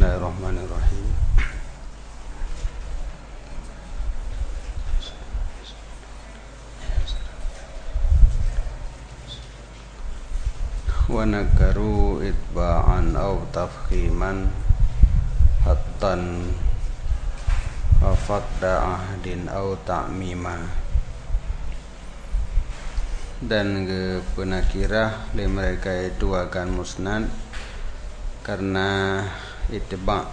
Bismillahirrahmanirrahim. Wa nakaru itba'an aw tafkhiman hattan wa faqda ahdin aw ta'mima. Dan penakirah li mereka itu akan musnad karena itba'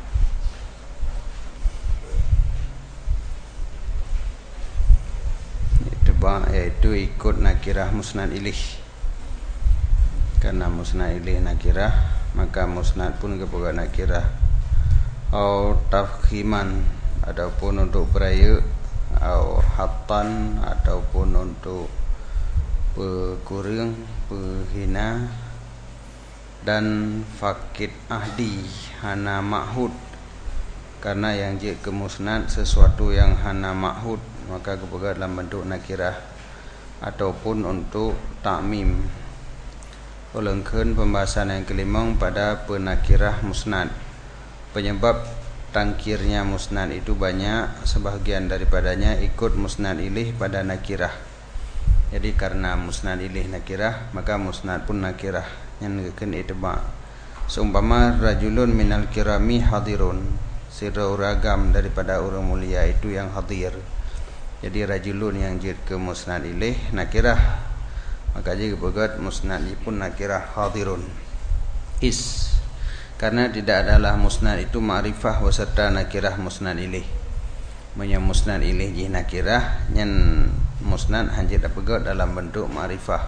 yaitu ikut nakirah musnad ilih. Karena musnad ilih nakirah, maka musnad pun kepada nakirah. Au tafkhiman, ataupun untuk beraya, au hattan, ataupun untuk pekurang, penghina, dan fakid ahdi hana ma'hud. Karena yang jik ke musnad sesuatu yang hana ma'hud, maka kepada dalam bentuk nakirah, ataupun untuk ta'mim. Ulangkan pembahasan yang kelima pada penakirah musnad. Penyebab tangkirnya musnad itu banyak, sebahagian daripadanya ikut musnad ilih pada nakirah. Jadi karena musnad ilih nakirah, maka musnad pun nakirah yang akan itba'. Seumpama rajulun minal kirami hadirun, siragam daripada orang mulia itu yang hadir. Jadi rajulun yang jid ke musnad ilih nakirah, maka jika begat musnad pun nakirah hadirun is. Karena tidak adalah musnad itu ma'rifah beserta nakirah musnad ilih. Punya musnad ilih jih nakirah, nyen musnad hanjit begat dalam bentuk ma'rifah.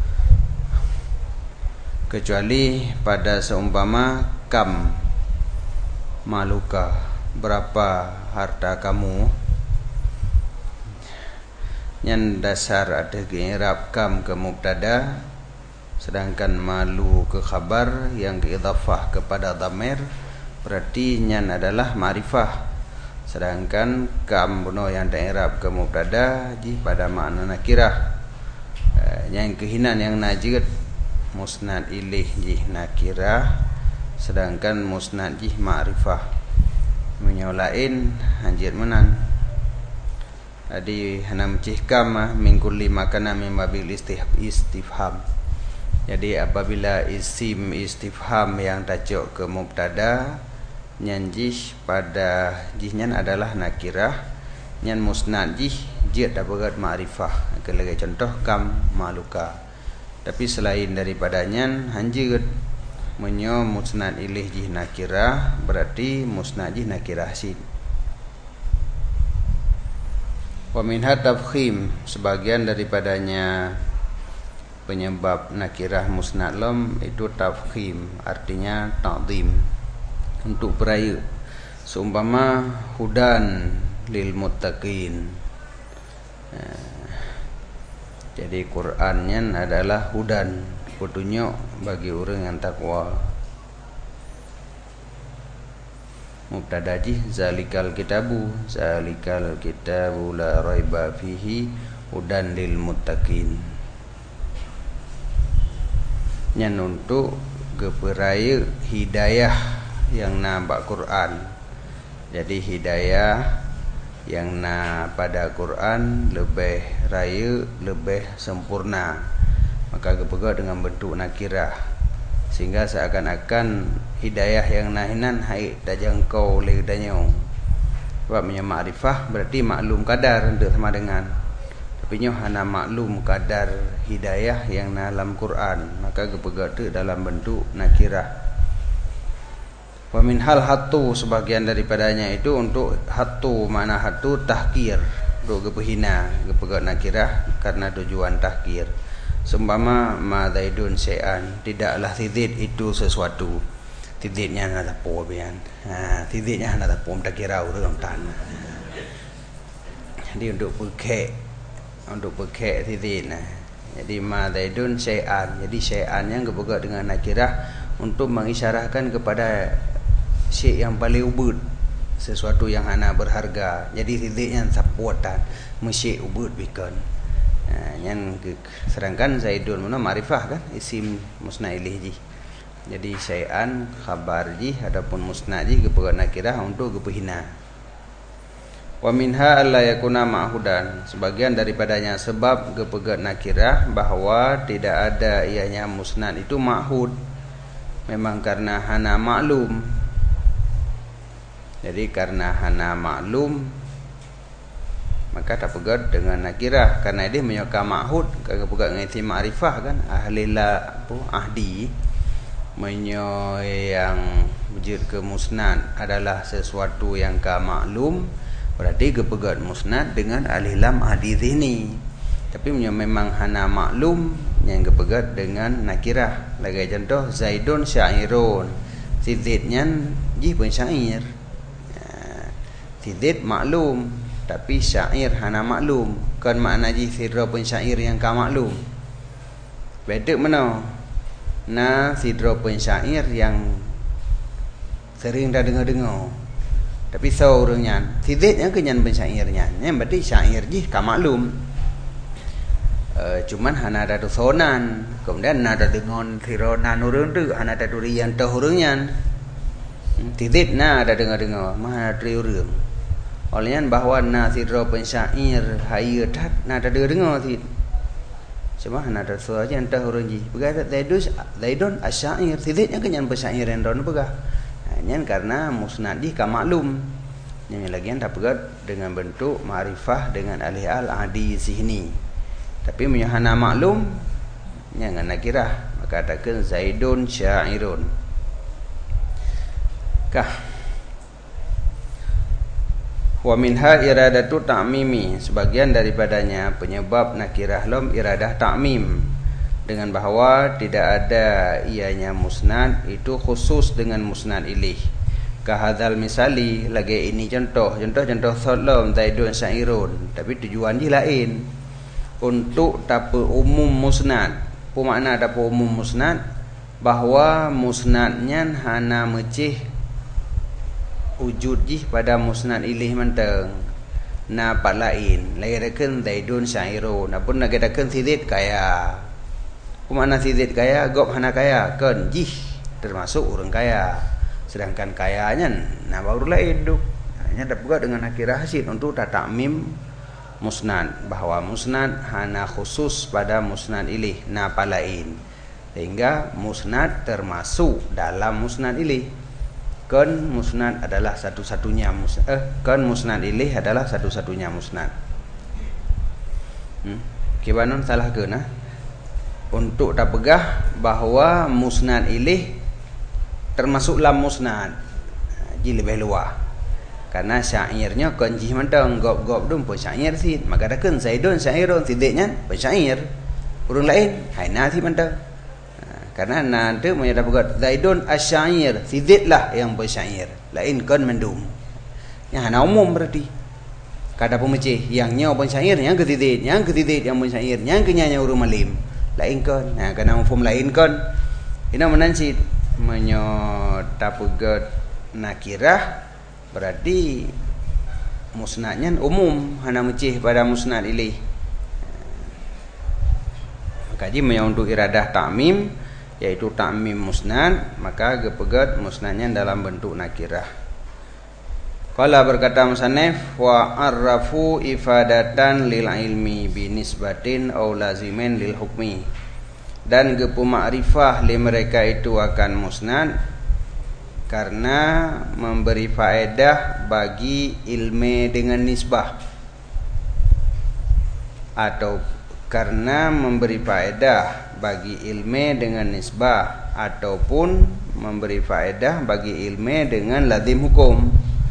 Kecuali pada seumpama kam maluka, berapa harta kamu, yang dasar ada i'rab kam ke mubtada, sedangkan malu ke khabar yang diidhafah kepada dhamir, berarti nyan adalah ma'rifah. Sedangkan kam buno yang i'rab ke mubtada ji pada makna nakirah. Yang kehinan yang najid musnad ilih ji nakirah, sedangkan musnad ji ma'rifah. Menyolain hanjit menan. Jadi hana mencihkam min kulli makana min babil istifham. Jadi apabila isim istifham yang tajuk ke mubtada, nyan jih pada jihnya adalah nakirah, nyan musnad jih jid dapat ma'rifah. Kalau contoh kam maluka. Tapi selain daripada nyan hanjit menyo musnad ilih jih nakirah, berarti musnad jih nakirah sin. Wa minha tafkhim, sebagian daripadanya penyebab nakirah musnad lam itu tafkhim, artinya ta'zim, untuk beraya. Seumpama hudan lil muttaqin. Jadi Qur'annya adalah hudan, petunjuk bagi orang yang takwa. Mubtada jih zalikal kitabu la raiba fihi hudan lil muttaqin. Nyan untuk keperaya hidayah yang nampak Quran. Jadi hidayah yang na pada Quran lebih raya, lebih sempurna, maka kepegat dengan bentuk nakirah, sehingga seakan-akan hidayah yang nahinan hai tajangkau oleh danyong. Sebab punya ma'rifah berarti maklum kadar untuk sama dengan. Tapi nyoh hana maklum kadar hidayah yang dalam Quran, maka kepegat dalam bentuk nakirah. Wa min hal hatu, sebagian daripadanya itu untuk hatu, mana hatu tahkir, untuk kepehina, kepegat nakirah karena tujuan tahkir. Seumpama ma zaidun syai'an, tidaklah tidid itu sesuatu. Tididnya ada po bian. Tididnya ada po tak kira urang tan. Jadi untuk pekek tidid nah. Jadi ma zaidun syai'an. Jadi syai'an yang kepegat dengan nakirah untuk mengisyarahkan kepada syai' yang paling ubud, sesuatu yang hana berharga. Jadi tididnya sapuatan, mesyai' ubud bikan. Yang sedangkan zaidun mana ma'rifah kan, isim musnad ilih ji. Jadi syai'an khabar jih adapun musnad jih gepegat nakirah untuk gepehina. Wa minha alla yakuna ma'hudan, sebagian daripadanya sebab gepegat nakirah bahwa tidak ada ianya musnad itu ma'hud, memang karena hana maklum. Jadi karena hana maklum maka tak pegat dengan nakirah, karena dia menyoka ma'hud kagak pegat ngati ma'rifah kan ahli la ahdi menyo yang wujud ke musnad adalah sesuatu yang ka maklum, berarti gepegat musnad dengan ahli lam ahdi zihni. Tapi menyo memang hana maklum yang gepegat dengan nakirah. Lagi contoh Zaidun syairun, si zidnya jih pun syair. Si zid maklum tapi syair hana maklum, kan makna jih sidra pun syair yang ka maklum. Beda mana? Nah, sidra pun syair yang sering dah dengar-dengar. Tapi seorangnya sidiknya kenyan pensyairnya. Yang berarti syair jih ka maklum. Cuman hana ada sonan. Kemudian ada dengan sironan urang tu, hana ada durian tah urangnya. Sidik na ada dengar-dengar, mah ada urang. Olehnya bahwa na sidra pensyair hayatat na ada dengar sid. Cuma hana ada suara je entah orang ji. Berkata Zaidun asyair, sidiknya kenyan pensyair yang don begah. Nyan karena musnad di ka maklum. Yang lagian tak pegat dengan bentuk ma'rifah dengan alih al adi zihni. Tapi menyahana maklum yang nakirah, maka katakan Zaidun syairun. Kah wa minha iradatu ta'mimi, sebagian daripadanya penyebab nakirah lam iradah ta'mim, dengan bahwa tidak ada ianya musnad itu khusus dengan musnad ilih. Kahadzal misali, lagi ini contoh salam Zaidun syairun, tapi tujuan dia lain untuk tapu umum musnad. Apa makna tapu umum musnad? Bahwa musnadnya hana mecih wujud jih pada musnad ilih menteng. Na pat lain lahirkan Zaidun syairun, apun nagadakan sidid kaya. Apa makna sidid kaya? Gop hana kaya kan jih termasuk orang kaya. Sedangkan kayanya nah baru lain duk. Hanya dapat dengan nakirah hasil untuk tatamim musnad, bahwa musnad hana khusus pada musnad ilih na pat lain. Sehingga musnad termasuk dalam musnad ilih. Kan musnad adalah satu-satunya kan musnad ilih adalah satu-satunya musnad. Kibanon salah ke nah? Untuk tak pegah bahwa musnad ilih termasuk dalam musnad ji lebih luah. Karena syairnya kan ji mentang gop-gop dum pun syair sid, maka dakan Zaidun syairun sidiknya pensyair. Urang lain haina si mentang. Karena nanti menyadap pegat Zaidun asyair, sidiklah yang bersyair, lain kan mendum. Yang hana umum berarti. Kada pemecih yang nyaw pensyair, yang ketidit yang pensyair, yang kenyanya urang malim. Lain kan. Nah, kana mafhum lain kan. Ina menansid menyadap pegat nakirah berarti musnadnya umum, hana mecih pada musnad ilih. Maka ji untuk iradah ta'mim, yaitu ta'mim musnad, maka gepegat musnadnya dalam bentuk nakirah. Qala berkata musannif wa arrafu ifadatan lil ilmi binisbatin aw lazimin lil hukmi, dan gepu ma'rifah li mereka itu akan musnad karena memberi faedah bagi ilmu dengan nisbah, atau karena memberi faedah bagi ilmu dengan nisbah, ataupun memberi faedah bagi ilmu dengan lazim hukum.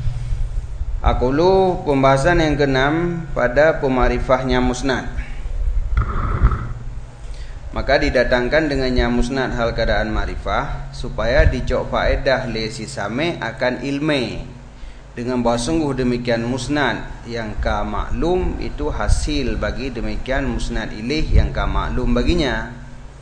Aqulu, pembahasan yang keenam pada pemarifahnya musnad. Maka didatangkan dengannya musnad hal keadaan marifah supaya dicok faedah lesi same akan ilmu. Dengan bahawa sungguh demikian musnad yang ka maklum itu hasil bagi demikian musnad ilih yang ka maklum baginya.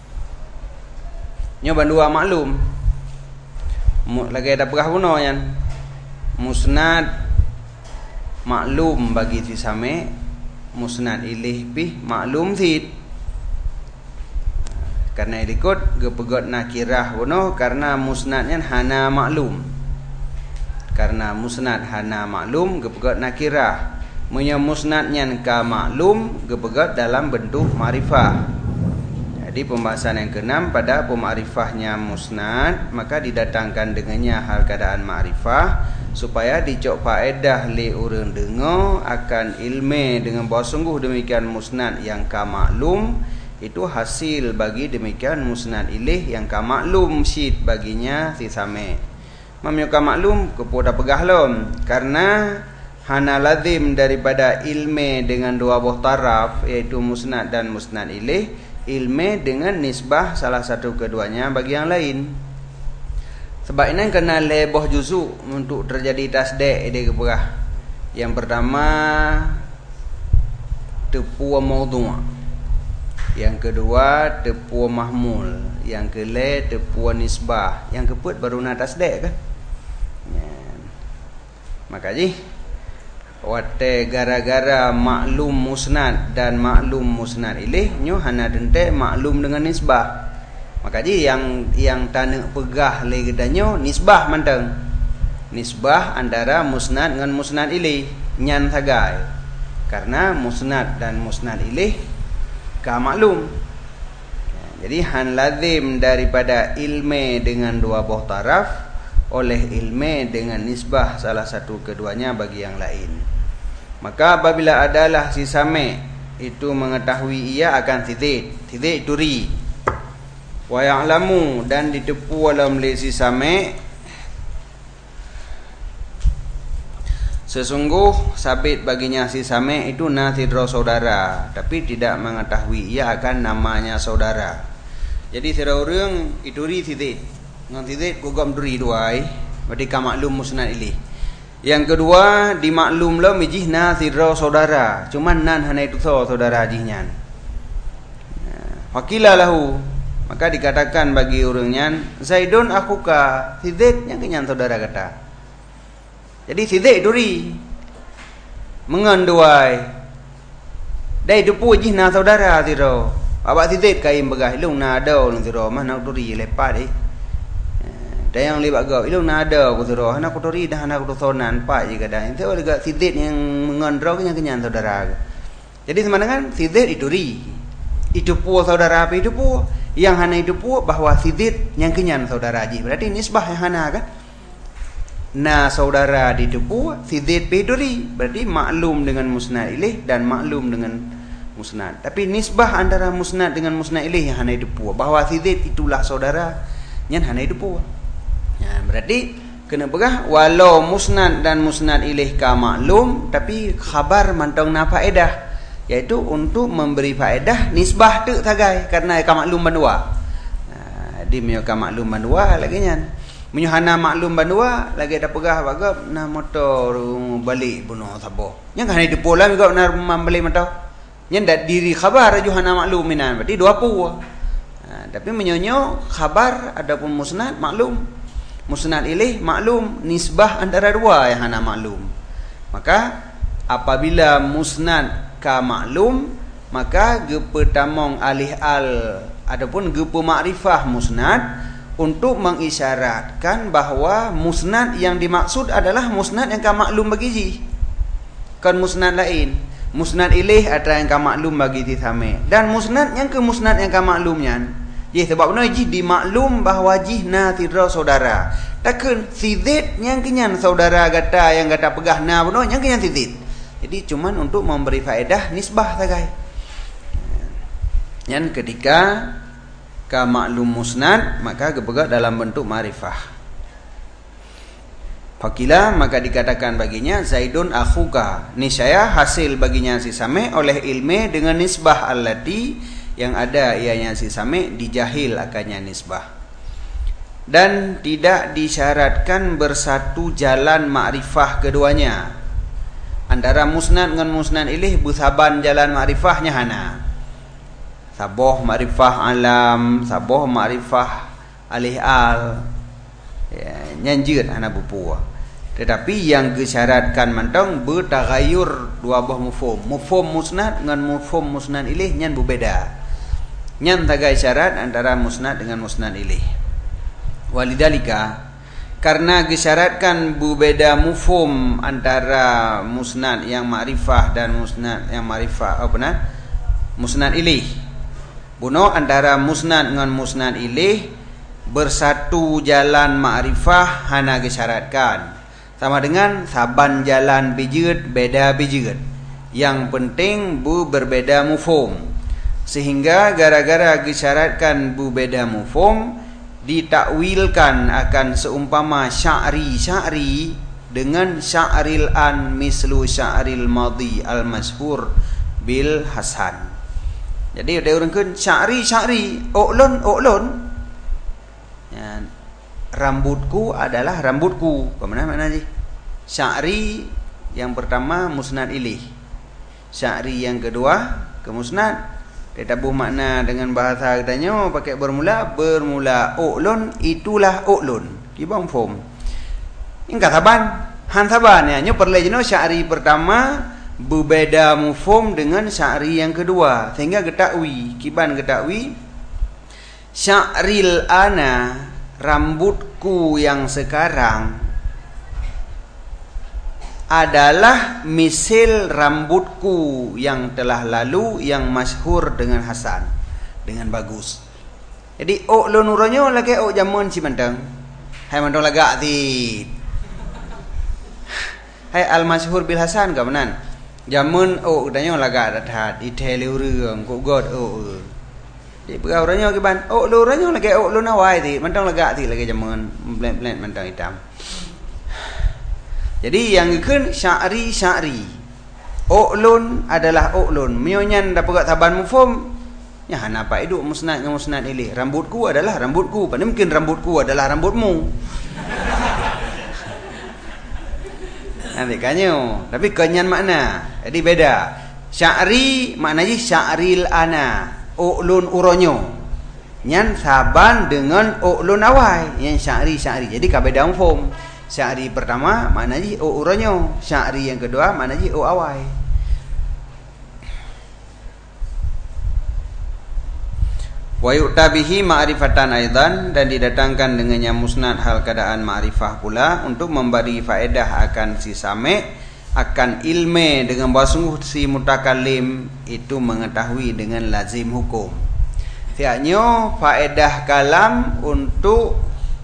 Nyoba dua maklum. Lagi ada perah puno yan. Musnad maklum bagi si same, musnad ilih pih maklum sid. Karena ikut gepegot nakirah bunuh karena musnadnya hana maklum. Karena musnad hana maklum gepegot nakirah. Munya musnadnya ka maklum gepegot dalam bentuk ma'rifah. Jadi pembahasan yang keenam pada pemarifahnya musnad, maka didatangkan dengannya hal keadaan ma'rifah supaya dicok faedah li urang dengar akan ilmu dengan bahawa sungguh demikian musnad yang ka maklum itu hasil bagi demikian musnad ilih yang ka maklum syid baginya si same. Mamyo ka maklum kepoda pegah lom karena hana lazim daripada ilmu dengan dua buah taraf iaitu musnad dan musnad ilih, ilmu dengan nisbah salah satu keduanya bagi yang lain. Sebab ini kena lebih juzu untuk terjadi tasdik dia keperah. Yang pertama tepu maudhu'. Yang kedua tepu mahmul, yang kelima tepu nisbah, yang keempat baru nak tasdik kan. Makanya wate gara-gara maklum musnad dan maklum musnad ilih nyo hana dente maklum dengan nisbah. Makanya yang tanek pegah lagi danyo nisbah manteng. Nisbah antara musnad dengan musnad ilih nyan sagai. Karena musnad dan musnad ilih ka maklum. Jadi han lazim daripada ilmu dengan dua buah taraf oleh ilmu dengan nisbah salah satu keduanya bagi yang lain. Maka apabila adalah si same itu mengetahui ia akan titik turi wa ya'lamu dan ditepu dalam si same sesungguh sabit baginya si same itu nathidro saudara, tapi tidak mengetahui ia akan namanya saudara. Jadi sira urang ituri titik ngan titik gugam duri duai berarti ka maklum musnad ilih. Yang kedua dimaklum lo mijih nathidro saudara, cuman nan hana itu saudara jihnya. Fakila lahu, maka dikatakan bagi urangnya Zaidun akhuka, titik yang kenyan saudara kata. Jadi sidik duri menganduai dai depu jih na saudara tiro abak sidik kaim begah ilung na ada ulun tiro mah nak duri lepat dai yang libat gau ilung na ada ku tiro hana ku duri dah hana ku sonan pak je kadang itu juga sidik yang mengandro kenyan saudara. Jadi sama dengan sidik duri itu pu saudara apa itu pu yang hana itu pu bahwa sidik yang kenyan saudara ji berarti nisbah yang hana kan. Nah saudara ditepu sidid peduri berarti maklum dengan musnad ilih dan maklum dengan musnad. Tapi nisbah antara musnad dengan musnad ilih yang hana ditepu bahwa sidid itulah saudara yang hana ditepu. Ya, berarti kena pegah walau musnad dan musnad ilih ka maklum tapi khabar mantong na faedah yaitu untuk memberi faedah nisbah tu tagai karena ka maklum bandua. Di mio ka maklum bandua lagi nyan. Menyuhana maklum bandua lagi ada pegah bagap na motor balik bunuh sabo. Yang kan itu pola juga na membeli motor. Yang dak diri khabar juhana maklum minan berarti dua pu. Tapi menyonyo khabar adapun musnad maklum. Musnad ilih maklum nisbah antara dua yang hana maklum. Maka apabila musnad ka maklum maka gepetamong alih al adapun gepe makrifah musnad untuk mengisyaratkan bahawa musnad yang dimaksud adalah musnad yang ka maklum bagi ji. Kan musnad lain. Musnad ilih ada yang ka maklum bagi ti same. Dan musnad yang ke musnad yang ka maklumnya. Ji sebab benar ji dimaklum bahawa ji nathidra saudara. Takkan sidid yang kenyan saudara kata yang kata pegah na benar yang kenyan sidid. Jadi cuman untuk memberi faedah nisbah sagai. Yang ketika ka maklum musnad maka gepegat dalam bentuk ma'rifah. Fakila maka dikatakan baginya Zaidun akhuka, niscaya hasil baginya si same oleh ilmu dengan nisbah allati yang ada ianya si same dijahil akannya nisbah. Dan tidak disyaratkan bersatu jalan ma'rifah keduanya. Antara musnad dengan musnad ilih busaban jalan ma'rifahnya hana. Saboh ma'rifah alam, saboh ma'rifah alih al. Ya, nyanjir anak bupu. Tetapi yang disyaratkan mantong bertagayur dua buah mufhum. Mufhum musnad dengan mufhum musnad ilih nyan berbeda. Nyan tagai syarat antara musnad dengan musnad ilaih. Walidhalika, karena disyaratkan berbeda mufhum antara musnad yang ma'rifah dan musnad yang ma'rifah musnad ilaih. Buno antara musnad dengan musnad ilaih bersatu jalan ma'rifah hana disyaratkan. Sama dengan saban jalan bijet beda bijet. Yang penting berbeda mufhum. Sehingga gara-gara disyaratkan berbeda mufhum, ditakwilkan akan seumpama sya'ri dengan sya'ril an mislu sya'ril madhi al mashhur bil hasan. Jadi ada orang kan sya'ri uklun ya, rambutku adalah rambutku. Bagaimana maknanya? Sya'ri yang pertama musnad ilaih, sya'ri yang kedua ke musnad. Dia tabuh makna dengan bahasa katanya pakai bermula uklun, itulah uklun. Kibang form. Ingka saban ya. Nyo perle jeno sya'ri pertama berbeda mufhum dengan sya'ri yang kedua. Sehingga getakwi, kiban getakwi sya'ril ana, rambutku yang sekarang adalah misil rambutku yang telah lalu yang masyhur dengan hasan, dengan bagus. Jadi lo nuranyo lagi jamun si mantang. Hai mantang lagak ti. Hai al masyhur bil hasan ka menan. Jamun danyo lagak dathat itelu reung ko god Di pegau ranyo ke ban lo ranyo lagi lo nawai ti mantang lagak ti lagi jamun blend mantang hitam. Jadi yang ikut sya'ri. Uklun adalah uklun. Mionyan dapat taban mufhum. Ya napa itu musnad dengan musnad ilaih. Rambutku adalah rambutku. Pada mungkin rambutku adalah rambutmu. Nanti kanyo. Tapi kenyan makna. Jadi beda. Sya'ri maknanya sya'ril ana. Uklun uronyo. Nyan saban dengan uklun awai. Yang sya'ri. Jadi kabeda mufhum. Sya'ri pertama maknanya uronyo, sya'ri yang kedua maknanya awai. Wa yu'tabihi ma'rifatan aidan, dan didatangkan dengannya musnad hal keadaan ma'rifah pula untuk memberi faedah akan si sami', akan ilme dengan bahawa sungguh si mutakallim itu mengetahui dengan lazim hukum. Tiaknya faedah kalam untuk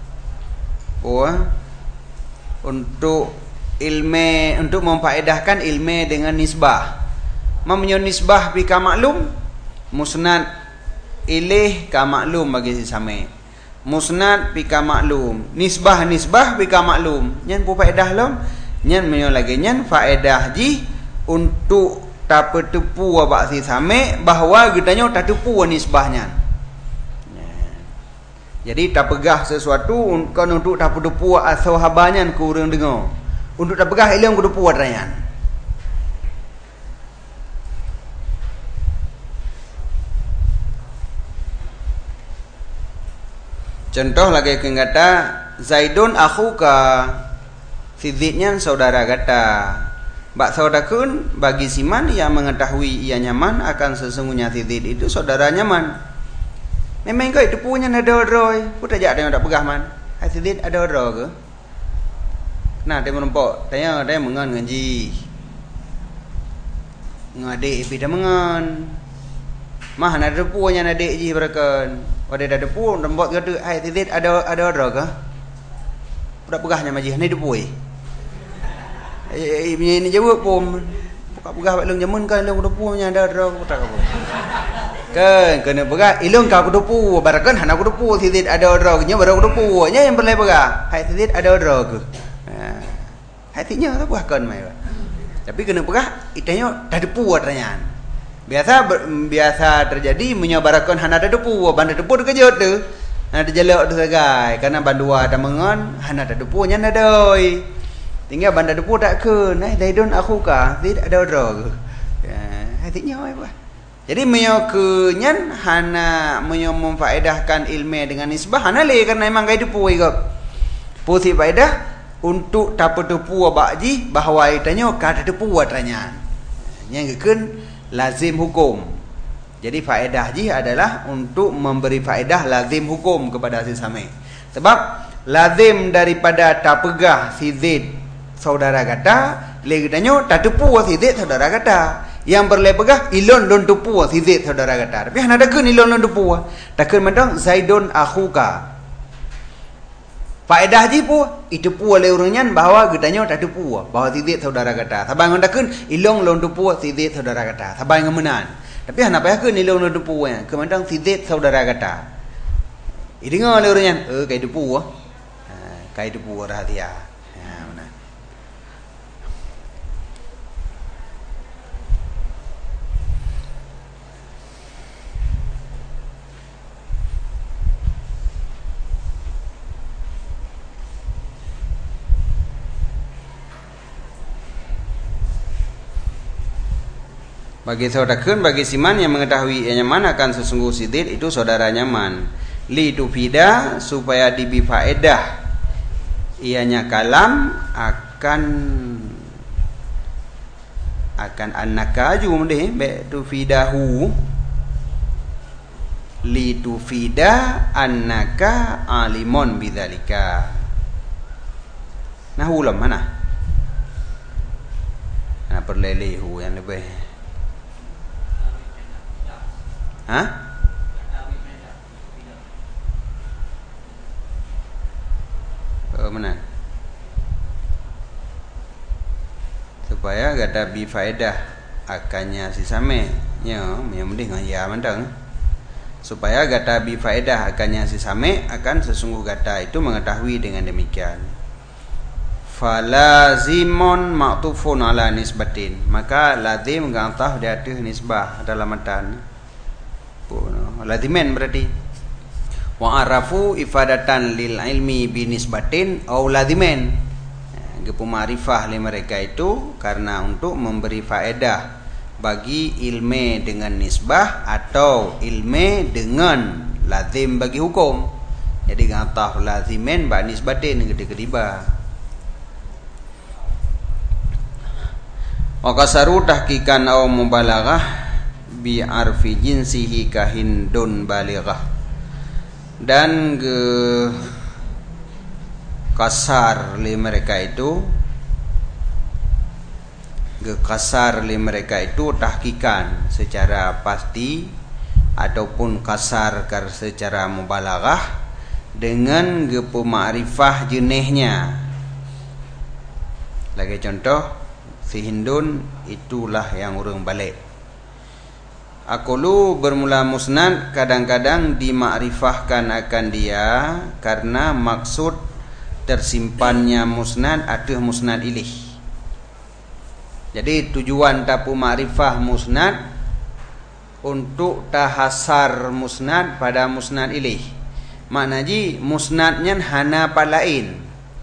ilme, untuk memfaedahkan ilme dengan nisbah. Mempunyai nisbah bi ka maklum, musnad ilaih ka maklum bagi si sami'. Musnad bi ka maklum, nisbah bi ka maklum. Nyan pu faedah lom, nyan menyo lagi nyan faedah ji untuk tapa tepu abak si sami' bahawa gedanya tak tepu nisbahnya. Jadi tak pegah sesuatu kan untuk tak pedepu asal habanyan ku urang dengar. Untuk tak pegah ilmu ku depu adrayan. Contoh lagi kata Zaidun akhuka, sidiknya saudara kata. Bak saudakun bagi siman yang mengetahui ia nyaman akan sesungguhnya sidik itu saudara nyaman. Memang kau itu punya ada roy, putar jak dia tak pegah man. Hai sidit ada roy ke? Nah dia menumpuk, dia mengan ngaji. Ngadik pi dah mengan. Mah nak depu nya adik ji berakan. Pada dah depu nampak kata hai sidit ada roy ke? Putar pegahnya maji ni depu ini jawab pun. Buka pegah bak lung jamun kan lung depu nya ada roy putar apa? Kan kena pegah ilung kau kudupu barakan hana kudupu sidit ada orok nya baru kudupu nya yang perlu pegah hai sidit ada orok ke hatinya tu buah kan mai tapi kena pegah itanya dah depu adanya biasa terjadi menyabarakan hana ada depu banda depu kejut tu ada jelok tu sagai karena bandua ada mengon hana ada depu nya nadoi tinggal banda depu tak ke nai daidon aku ka sidit ada orok hatinya ai buah. Jadi menyokenyan hana memfaedahkan ilmu dengan nisbah hana le karena memang gaya depu ikut. Pusi faedah untuk tapa depu abakji bahawa itanya kada depu atranya. Yang keun lazim hukum. Jadi faedah ji adalah untuk memberi faedah lazim hukum kepada sesama. Sebab lazim daripada tak pegah si Zaid saudara kata, lagi tanya tak tepu si Zaid saudara kata. Yang berlepegah ilon lon tupu si Zaid saudara kata. Tapi hana dakun ilon lon tupu. Dakun mandang Zaidun akhuka. Faedah ji pu itu pu oleh orangnya bahawa gedanya tak tepu bahawa si Zaid saudara kata. Sabang dakun ilong lon tupu si Zaid saudara kata. Sabang ngamenan. Tapi hana payah kun ilong lon tupu nya. Kemandang si Zaid saudara kata. Idengar oleh orangnya kai tupu kai tupu rahasia. Bagi saudara kun, bagi siman yang mengetahui nyaman akan sesungguh si Zaid itu saudara nyaman. Li tufida supaya dibi faedah ianya kalam akan annaka ju mendeh be tufidahu li tufida annaka alimon bidzalika. Nah ulam mana? Nah perlelehu yang lebih. Mana? Supaya gada bi faedah akannya si same nya yang mending ya mandang. Supaya gada bi faedah akannya si same akan sesungguh gada itu mengetahui dengan demikian. Falazimon ma'tufun ala nisbatin. Maka lazim gantah di atas nisbah dalam matan. Lazimen berarti. Wa arafu ifadatan lil ilmi binisbatin au lazimen. Gepu ma'rifah li mereka itu karena untuk memberi faedah bagi ilmu dengan nisbah atau ilmu dengan lazim bagi hukum. Jadi gantah lazimen ba nisbatin gede-gediba. Wa kasaru tahqiqan au mubalaghah bi arfi jinsihi kahindun balighah. Dan kasar li mereka itu tahqiqan secara pasti ataupun kasar secara mubalaghah dengan pemakrifah jenisnya. Lagi contoh si Hindun itulah yang urang balik. Akulu bermula musnad kadang-kadang dimakrifahkan akan dia karena maksud tersimpannya musnad atau musnad ilih. Jadi tujuan tapu makrifah musnad untuk tahasar musnad pada musnad ilih. Maknanya musnadnya hana palain.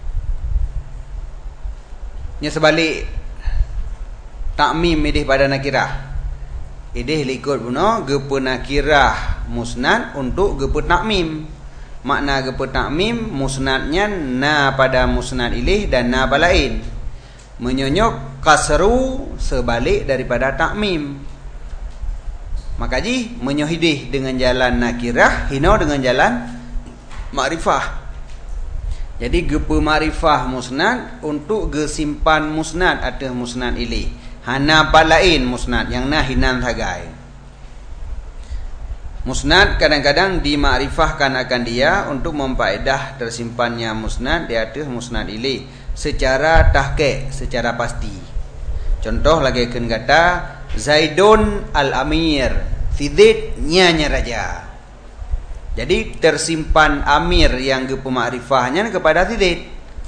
Nya sebalik takmim idih pada nakirah. Idih likut puno gepe nakirah musnad untuk gepe takmim. Makna gepe takmim musnadnya na pada musnad ilih dan na palain. Menyonyok kasru sebalik daripada takmim. Makaji menyohidih dengan jalan nakirah, hino dengan jalan makrifah. Jadi gepe makrifah musnad untuk gesimpan musnad atau musnad ilih. Hana palain musnad yang nah hinan hagai. Musnad kadang-kadang dimakrifahkan akan dia untuk mempaedah tersimpannya musnad di atas musnad ilih secara tahqiq, secara pasti. Contoh lagi kan kata Zaidun al-Amir, si Zaid nya raja. Jadi tersimpan amir yang pemakrifahnya kepada si Zaid.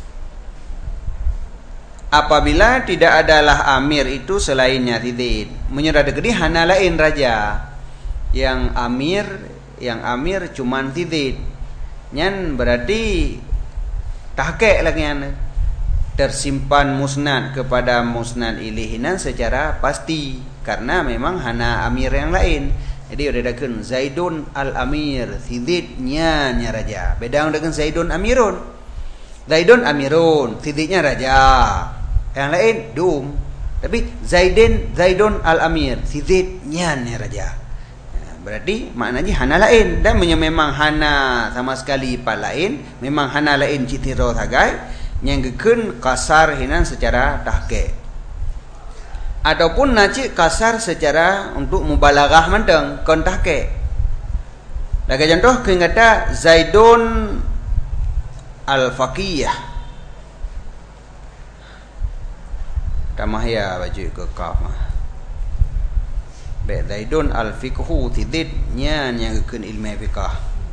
Apabila tidak adalah amir itu selainnya si Zaid, menyerah degedi hana lain raja. Yang amir cuman si Zaid. Nyan berarti tahqiq lagi tersimpan musnad kepada musnad ilihinan secara pasti karena memang hana amir yang lain. Jadi udah daken Zaidun al-Amir, si Zaid nya raja. Beda dengan Zaidun Amirun. Zaidun Amirun, si Zaidnya raja. Yang lain dum. Tapi Zaidun al-Amir, si Zaid nya raja. Berarti maknanya hana lain. Dan memang hana sama sekali part lain, memang hana lain citiro sagai nyanggekeun kasar hinan secara tahqiq. Ataupun naci kasar secara untuk mubalaghah manteng kon tahqiq. Lagi contoh keun kata Zaidun al-faqih. Tamah ya baju ke kaf mah. Ba Zaidun al-fiqhu tidid nya nyanggekeun ilmu fiqh.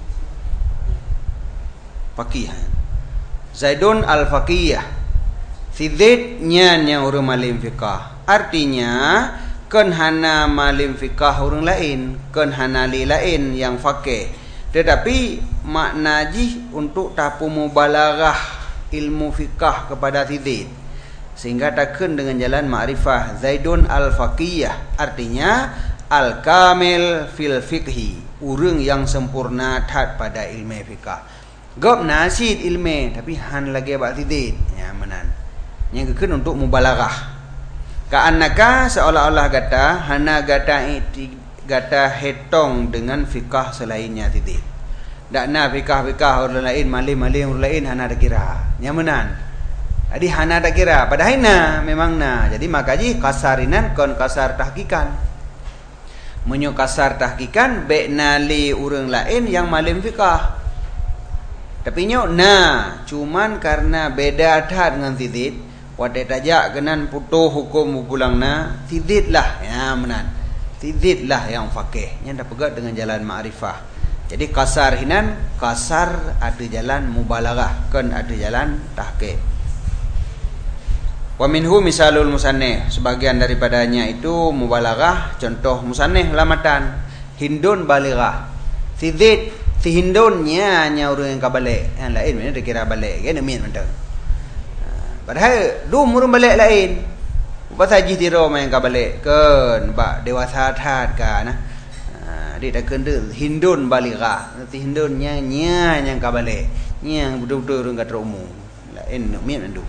Faqih. Zaidun al-faqih. Tidid nya urang malim fiqh. Artinya keun hana malim fiqh urang lain, keun hana li lain yang faqih. Tetapi makna ji untuk tapu mubalaghah ilmu fiqh kepada tidid. Sehingga takun dengan jalan ma'rifah Zaidun al-faqih, artinya al-kamil fil fiqhi, urang yang sempurna tat pada ilmu fiqh. Gop nasid ilmu tapi han lagi bak tidid ya menan. Yang keun untuk mubalaghah. Ka'annaka seolah-olah kata hana gata hetong dengan fiqh selainnya tidid. Dakna fiqh orang lain malim orang lain hana ada kira. Nya menan. Jadi hana tak kira padahal na memang na. Jadi makanya kasarinan kon kasar tahqiqan. Menyo kasar tahqiqan be nali urang lain yang malim fiqh. Tapi nyo na cuman karena beda adat dengan tidid, wade tajak kenan putuh hukum pulang na tidid lah ya menan. Tidid lah yang faqih. Nya dak pegat dengan jalan ma'rifah. Jadi kasar hinan kasar ada jalan mubalaghah, kon ada jalan tahqiq. Wa minhu misalul musannif, sebagian daripadanya itu mubalaghah. Contoh musannif lamatan hindun balighah. Tidid si hindunnya nya urang yang kabalik, yang lain mana dikira balik kan min mentang. Padahal dum urang balik lain. Pasal ji tiro main kabalik kan ba dewasa that ka nah. Dia tak kena hindun balighah. Nanti hindunnya nya yang kabalik. Nya betul-betul urang kata umum. Lain min mandu.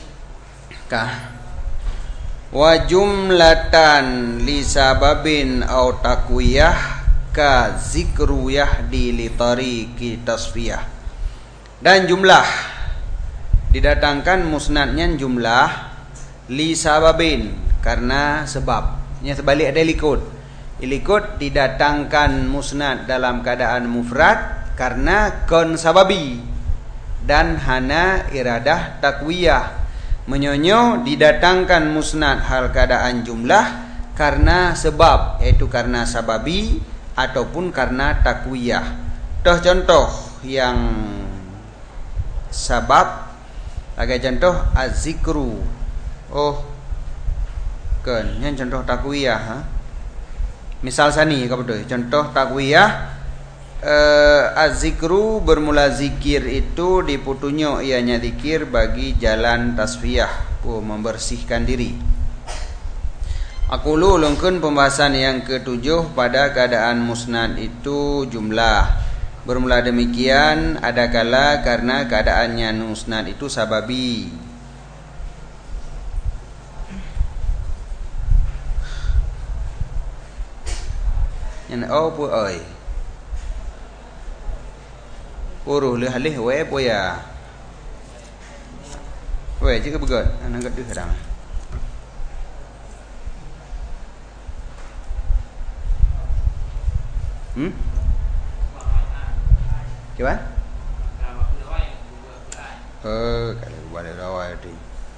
Wa jumlatan li sababin au taqwiyah ka zikru yahdi li tariqi tasfiyah. Dan jumlah didatangkan musnadnya jumlah li sababin karena sebab. Nya sebalik ada likut didatangkan musnad dalam keadaan mufrad karena kon sababi dan hana iradah taqwiyah. Menyonyo didatangkan musnad hal keadaan jumlah karena sebab, yaitu karena sababi ataupun karena takwiyah. Contoh yang sabab, lagi contoh az-zikru. Oh kan, yang contoh takwiyah ha? Misal sani apa betul? Contoh takwiyah az-zikru bermula zikir itu diputunyo ianya zikir bagi jalan tasfiyah, membersihkan diri. Aku ulungkeun pembahasan yang ketujuh pada keadaan musnad itu jumlah. Bermula demikian adakala karena keadaannya musnad itu sababi. Yang pu oi. Uruh le halih we poya. We juga begat, anak gede kadang. Coba? Kalau balik rawai tadi.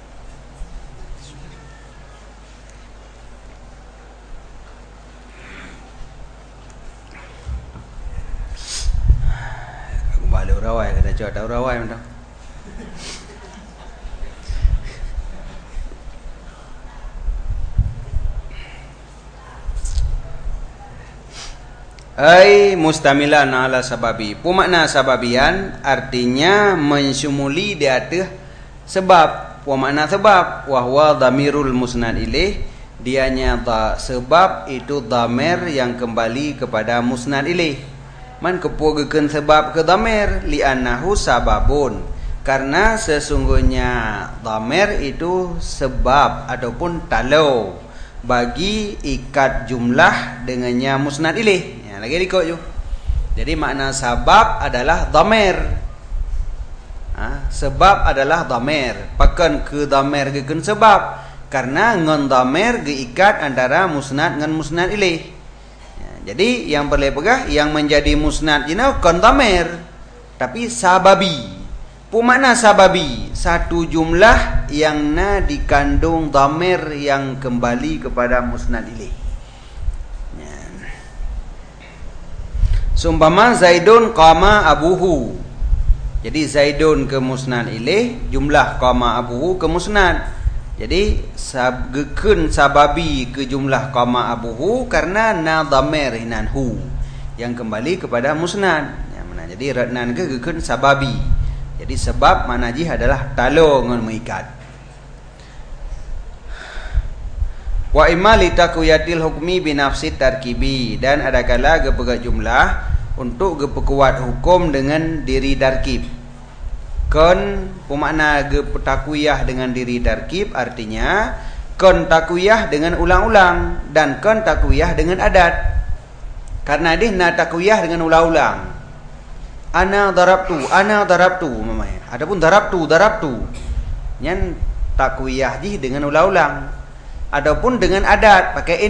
Balik rawai kata cuaca rawai macam. Ai mustamilan ala sababi. Pemakna sababian artinya mensumuli di atas sebab. Pemakna sebab wahwa dhamirul musnad ilaih, dianya sebab itu dhamir yang kembali kepada musnad ilaih. Man kepogekeun sebab ke dhamir li'annahu sababun, karena sesungguhnya dhamir itu sebab ataupun talau bagi ikat jumlah dengannya musnad ilaih. lagi ikut ju. Jadi makna sabab adalah dhamir. Sebab adalah dhamir. Pakan ke dhamir gekeun sebab. Karena ngan dhamir geikat antara musnad ngan musnad ilaih. Jadi yang boleh pegah yang menjadi musnad jina kon dhamir. Tapi sababi. Makna sababi, satu jumlah yang dikandung dhamir yang kembali kepada musnad ilaih. Sumpama Zaidun qama abuhu. Jadi Zaidun ke musnad ilaih, jumlah qama abuhu ke musnad. Jadi gekeun sababi ke jumlah qama abuhu karena dhamir hinan hu yang kembali kepada musnad. Jadi ratnan ke gekeun sababi. Jadi sebab manajih adalah talo ngan mengikat. Wa imma li taqwiyatil hukmi bi nafsi tarkibi, dan adakala gepega jumlah untuk gepekuat hukum dengan diri tarkib. Kon pemakna gepetakwiyah dengan diri tarkib artinya kon takwiyah dengan ulang-ulang dan kon takwiyah dengan adat. Karena dia na takwiyah dengan ulang-ulang. Ana darabtu mamanya. Adapun darabtu nyan takwiyah jih dengan ulang-ulang. Adapun dengan adat pakai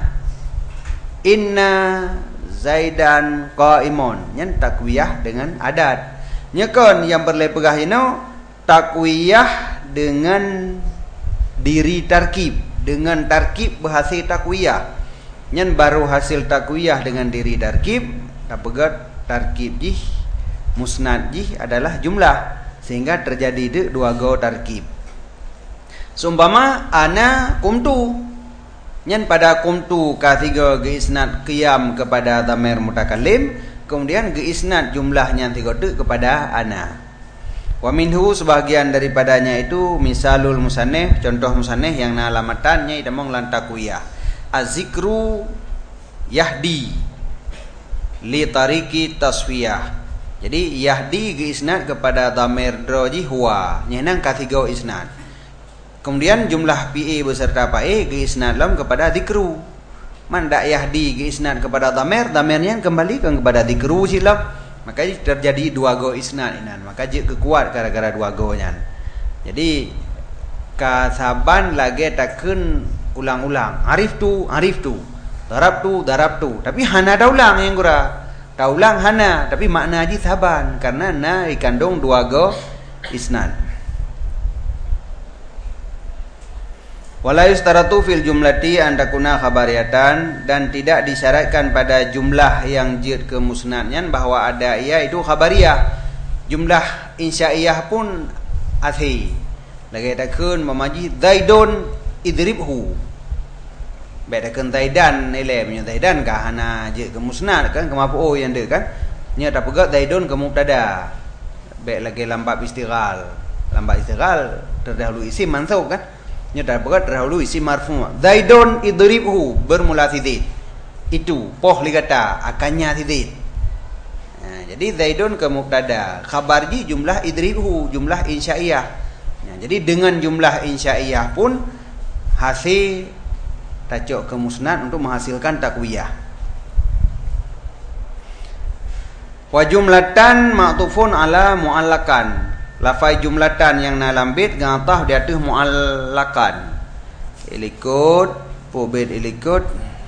inna Zaidan qaimun, nyan takwiyah dengan adat. Nyekon yang berlepegah ino takwiyah dengan diri tarkib, dengan tarkib berhasil takwiyah. Nyan baru hasil takwiyah dengan diri tarkib, tapegat tarkib jih musnad jih adalah jumlah, sehingga terjadi dua go tarkib. Sumpama ana kumtu, nyan pada kumtu ketiga geisnad qiyam kepada dhamir mutakallim, kemudian geisnad jumlahnya tiga kepada ana. Wa minhu sebagian daripadanya itu misalul musannif, contoh musannif yang alamatannya idamong lan takwiyah. Az-zikru yahdi li tariki tasfiyah. Jadi yahdi geisnad kepada dhamir droji huwa, nyenang ketiga isnad. Kemudian jumlah PA beserta PA geisnad lam kepada zikru. Mandak yahdi geisnad kepada dhamirnya kembali kepada zikru silam. Maka terjadi dua go isnad inan. Maka je kekuat gara-gara dua go nyan. Jadi kasaban lagi takun ulang-ulang. Arif tu, darabtu. Tapi hana daulang yang gura. Daulang hana, tapi makna aji saban karena dikandung dua go isnad. Wala yustaratu fil jumlati an takuna khabariyatan, dan tidak disyaratkan pada jumlah yang jid ke musnadnya bahwa ada ia itu khabariyah. Jumlah insya'iyah pun athi. Lagi takun memaji Zaidun idribhu. Bedakan Zaidan nilai punya Zaidan kah hana jid ke musnad kan ke mafu'ul yang dia kan. Nya tak pegat Zaidun ke mubtada. Baik lagi lambat istighal. Lambat istighal terdahulu isim mansub kan. Nya tak pegat terdahulu isim marfu'. Zaidun idribhu bermula titik. Itu poh li kata akannya titik. Jadi Zaidun ke mubtada. Khabar ji jumlah idribhu, jumlah insya'iyah. Jadi dengan jumlah insya'iyah pun hasil tajuk ke musnad untuk menghasilkan takwiyah. Wa jumlatan ma'tufun ala mu'allakan. Lafai jumlatan yang nalambit ngatah di atas mu'allakan. Ilikut, pobed ilikut.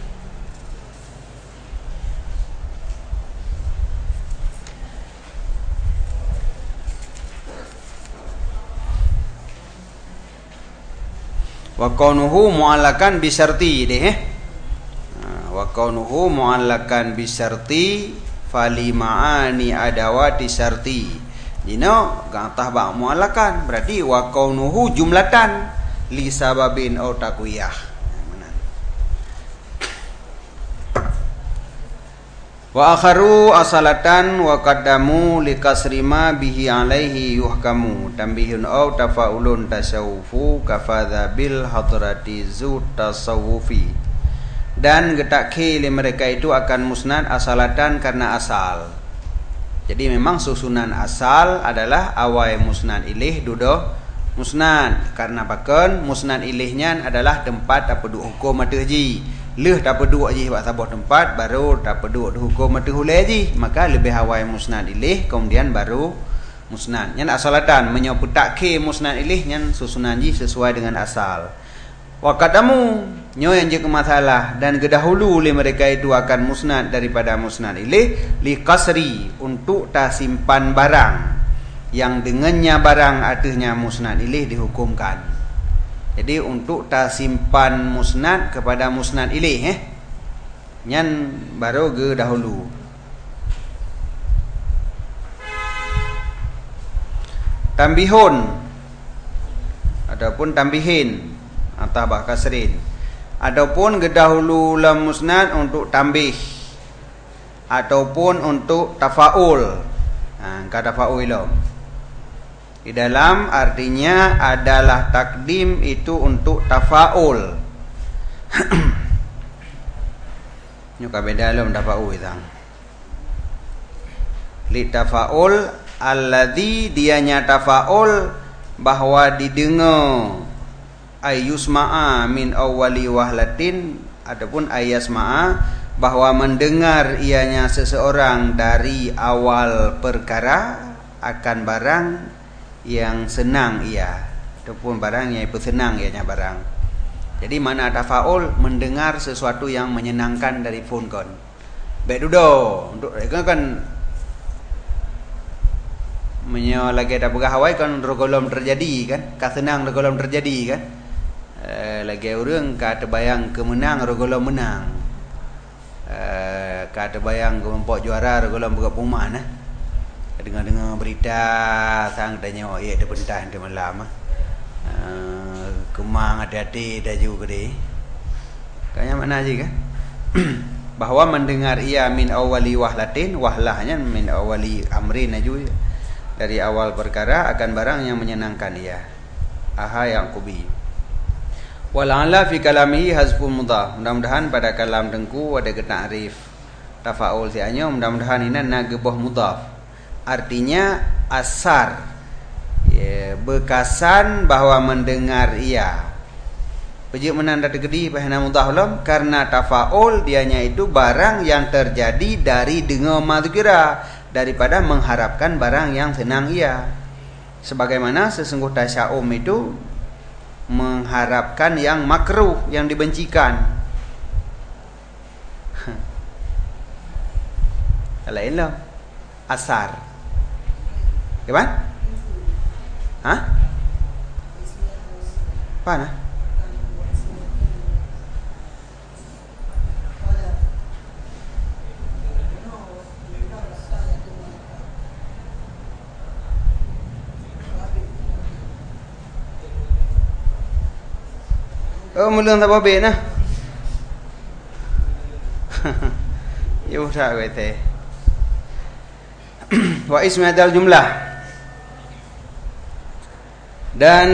Wa kaunuhu mu'allakan bisyarti deh. Wa kaunuhu mu'allakan bisyarti fali ma'ani adawati syarti. Dino gantah ba mu'allakan berarti wa kaunuhu jumlatan li sababin au takwiyah. Wa akharu asalatan wa qaddamu li kasrima bihi alaihi yuhkamu tambihun au tafaulun tasawufu kafadha bil hadrati zu tasawufi. Dan getakhi li mereka itu akan musnad asalatan karena asal. Jadi memang susunan asal adalah awai musnad ilih dudo musnad, karena paken musnad ilihnya adalah tempat apa du hukum atauji. leh tak peduk je buat sabah tempat baru tak peduk hukum mati hulai je, maka lebih awal musnad ilih kemudian baru musnad. Nyan asalatan menyoputakke musnad ilih nyan susunan ji sesuai dengan asal. Wa qadamu nyo yang je masalah dan kedahulu oleh mereka itu akan musnad daripada musnad ilih li qasri untuk tak simpan barang yang dengannya barang adanya musnad ilih dihukumkan. Jadi untuk tak simpan musnad kepada musnad ilih nyan baru ke dahulu. Tambihun ataupun tambihin atau kasrin ataupun ke dahulu lam musnad untuk tambih ataupun untuk tafaul. Kata tafaul lo di dalam artinya adalah takdim itu untuk tafaul. Nyuka beda dalam tafaul itu. Li tafaul alladzi dianya tafaul bahwa didengar ayusma'a min awwali wahlatin ataupun ayasma'a bahwa mendengar ianya seseorang dari awal perkara akan barang yang senang ia ataupun barang yang bersenang ianya barang. Jadi mana tafaul mendengar sesuatu yang menyenangkan dari phone kon. Baik dudo untuk kan menyo lagi ada pegawai kan regolom terjadi kan, ka senang regolom terjadi kan. Lagi orang ka terbayang kemenang regolom menang. Ka terbayang kelompok juara regolom buka rumah nah. Dengar-dengar berita sang tanya ya ada perintah di malam kemang hati-hati dah juga deh. Kayaknya mana aja kan? Bahwa mendengar ia min awali wahlatin, wahlahnya min awali amrin aja dari awal perkara akan barang yang menyenangkan ia. Aha yang kubi. Wala'ala fi kalamihi hazful mudhaf. Mudah-mudahan pada kalam dengku ada ta'rif tafaul sianya, mudah-mudahan ini nagebah mudhaf. Artinya asar ya, bekasan bahwa mendengar ia. Pejik menanda tegedi pahana mudhaf karena tafaul dianya itu barang yang terjadi dari dengar madzkira daripada mengharapkan barang yang senang ia. Sebagaimana sesungguh tasya'um itu mengharapkan yang makruh, yang dibencikan. Lain lah asar. Gimana? Hah? Apa nah? Oh, mula tak apa-apa nah. Ya udah kata. Wa ismi adal jumlah. Dan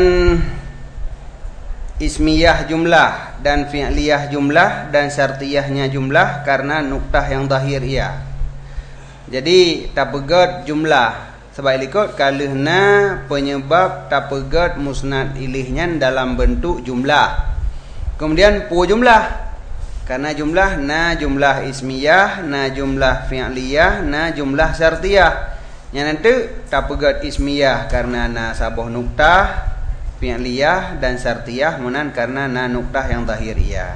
ismiyah jumlah dan fi'liyah jumlah dan syartiyahnya jumlah karena nuktah yang zahir ia. Jadi tapegat jumlah sebab ikut kalihna penyebab tapegat musnad ilihnya dalam bentuk jumlah. Kemudian pu jumlah karena jumlah na jumlah ismiyah, na jumlah fi'liyah, na jumlah syartiyah. Yang nanti tapegat ismiyah karena na sabah nuktah, fi'liyah dan syartiyah menan karena na nuktah yang zahir ia.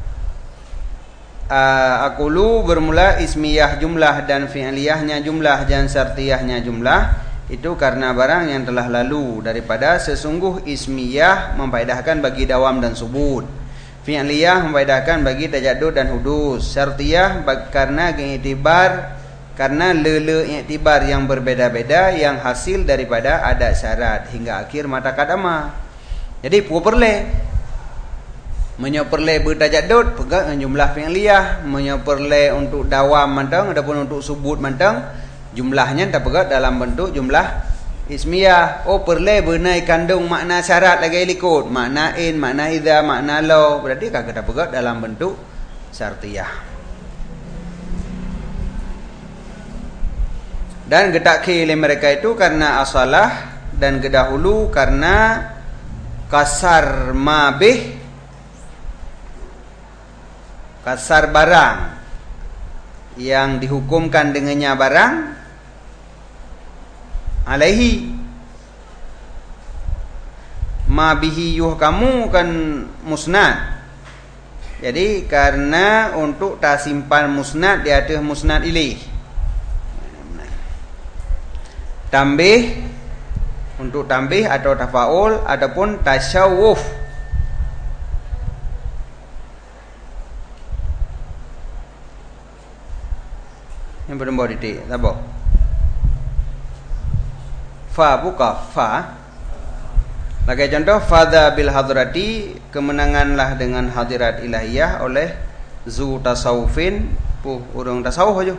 Aqulu bermula ismiyah jumlah dan fi'liyahnya jumlah dan syartiyahnya jumlah itu karena barang yang telah lalu daripada sesungguh ismiyah memfaedahkan bagi dawam dan subut. Fi'liyah memfaedahkan bagi tajaddud dan hudus. Syartiyah karena iktibar karena iktibar yang berbeda-beda yang hasil daripada ada syarat hingga akhir mata kadama. Jadi perle menyoperle bertajaddud pegang jumlah fi'liyah, menyoperle untuk dawam mantang adapun untuk subut mantang jumlahnya terpegat dalam bentuk jumlah ismiyah. Oh perle benai kandung makna syarat lagi likut makna in, makna idza, makna law, berarti kagak terpegat dalam bentuk syartiyah. Dan gedakke mereka itu karena asalah dan gedahulu karena kasar mabih kasar barang yang dihukumkan dengannya barang alaihi ma bihi yuhkamu kan musnad. Jadi karena untuk tak simpan musnad di atas musnad ilaih. Tambih, untuk tambih atau tafaul ataupun tasyawuf. Yang berembau titik, apa? Fa buka fa. Bagi contoh, fadha bil hadrati, kemenanganlah dengan hadirat ilahiyah oleh zu tasawufin, urang tasawuf aja.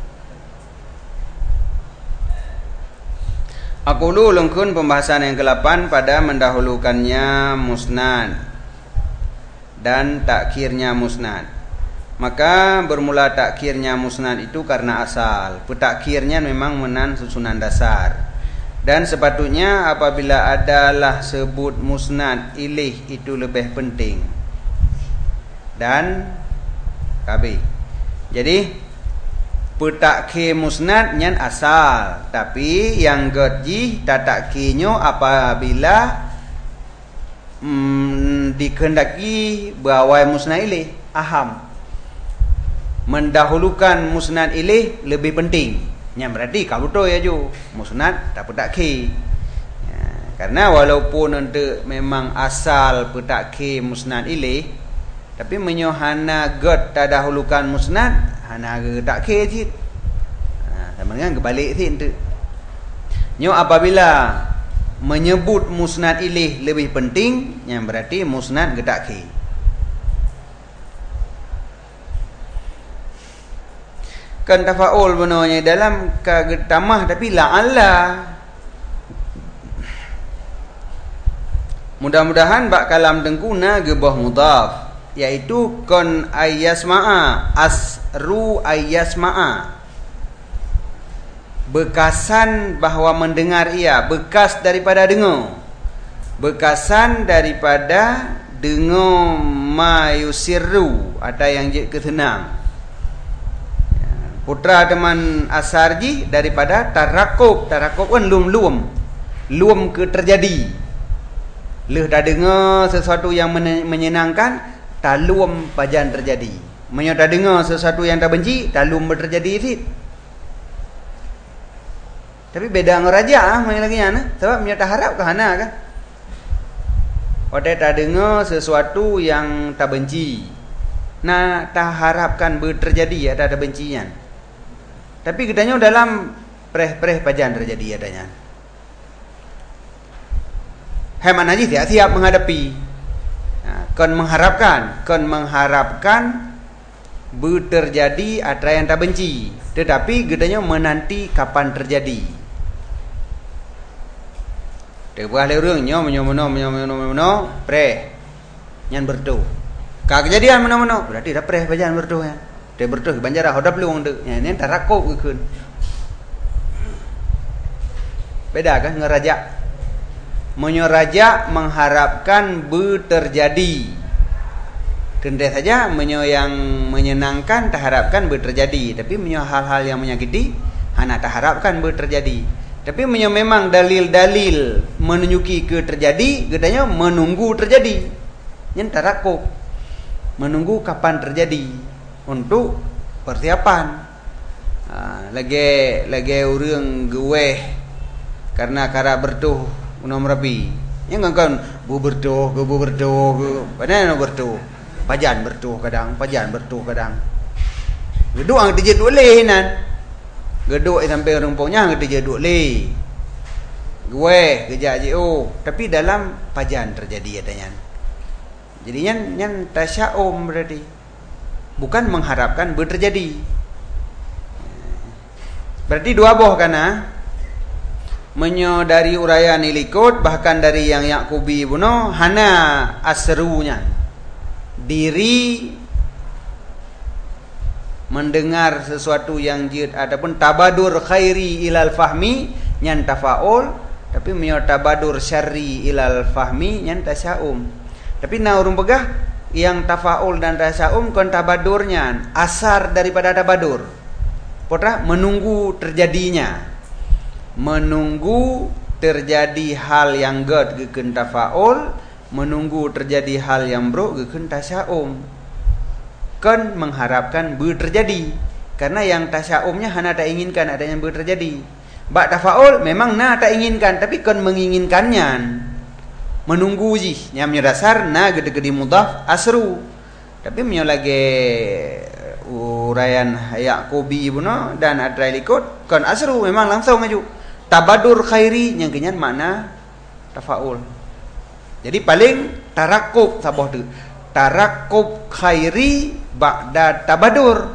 Aqulu lengkun pembahasan yang ke-8 pada mendahulukannya musnad dan takhirnya musnad. Maka bermula takhirnya musnad itu karena asal. Petakhirnya memang menan susunan dasar. Dan sepatutnya apabila adalah sebut musnad ilaih itu lebih penting. Dan KB. Jadi petakhir musnad nyan asal, tapi yang gerji tatakkinyo apabila dikehendaki bawai musnad ilaih aham. Mendahulukan musnad ilaih lebih penting. Yang berarti kalau tu ya ju musnad tak petakhir. Ya, karena walaupun untuk memang asal petakhir musnad ilaih, tapi menyohana god tak dahulukan musnad hana petakhir je. Sama dengan kebalik sih tu. Nyo apabila menyebut musnad ilaih lebih penting, yang berarti musnad petakhir. Kan tafaul benarnya dalam kagetamah tapi la'alla. Mudah-mudahan bak kalam dengkuna gebah mudhaf, yaitu kon ayyasma'a asru ayyasma'a, bekasan bahwa mendengar ia, bekas daripada dengar, bekasan daripada dengar ma yusirru, ada yang je ketenang. Putra teman asarji daripada tarakub. Tarakub kan luam ke terjadi. Leh dah dengar sesuatu yang menyenangkan, tak luam pajan terjadi. Menyo dah dengar sesuatu yang tak benci, tak luam terjadi sih. Tapi beda dengan raja main lagi ana, sebab menyo tak harap ke hana kan. Pada tak dengar sesuatu yang tak benci. Nah, tak harapkan terjadi ya, tak ada bencian. Tapi katanya dalam preh pajan terjadi adanya. Heman haji tidak siap menghadapi. Kon mengharapkan terjadi ada yang tak benci. Tetapi katanya menanti kapan terjadi. Tebuah le reung nyo menyo preh nyan berdoa. Ka kejadian mana-mana berarti dah preh pajan berdoa ya. Dia berdoa banjara hodap luang dek. Ya, ini tarakub keun. Beda kan ngeraja. Menyo raja mengharapkan terjadi. Tentu saja menyo yang menyenangkan tak harapkan terjadi, tapi menyo hal-hal yang menyakiti hana tak harapkan terjadi. Tapi menyo memang dalil-dalil menunjuki ke terjadi, katanya menunggu terjadi. Yang tarakub. Menunggu kapan terjadi. Untuk persiapan. Lagi urang gue karena kara bertuh unom rapi. Yang kan bertuh padahal bertuh. Pajan bertuh kadang. Geduk ang dijaduk leh nan. Geduk sampai rumpungnya ang dijaduk leh. Gue gejak je tapi dalam pajan terjadi adanya. Jadi yang tasyaum berarti. Bukan mengharapkan terjadi. Berarti dua boh kana. Menyo dari uraian ilikut, bahkan dari yang Yaqubi buno hana asrunya. Diri mendengar sesuatu yang jid ataupun tabadur khairi ilal fahmi nyan tafaul, tapi menyo tabadur syarri ilal fahmi nyan tasyaum. Tapi na urung pegah yang tafaul dan tasaum kon tabadurnya asar daripada tabadur. Potra menunggu terjadinya. Menunggu terjadi hal yang god geukeun tafaul, menunggu terjadi hal yang bro geukeun tasaum. Kon mengharapkan terjadi. Karena yang tasaumnya hana tak inginkan adanya terjadi. Bak tafaul memang tak inginkan, tapi kon menginginkannya. Menunggu jih nyamnya dasar gede-gede mudhaf asru, tapi menyo lagi uraian Yaqubi ibnu dan adrailikut kon asru memang langsung maju tabadur khairi yang kenyan makna tafaul. Jadi paling tarakub sabah tu tarakub khairi ba'da tabadur.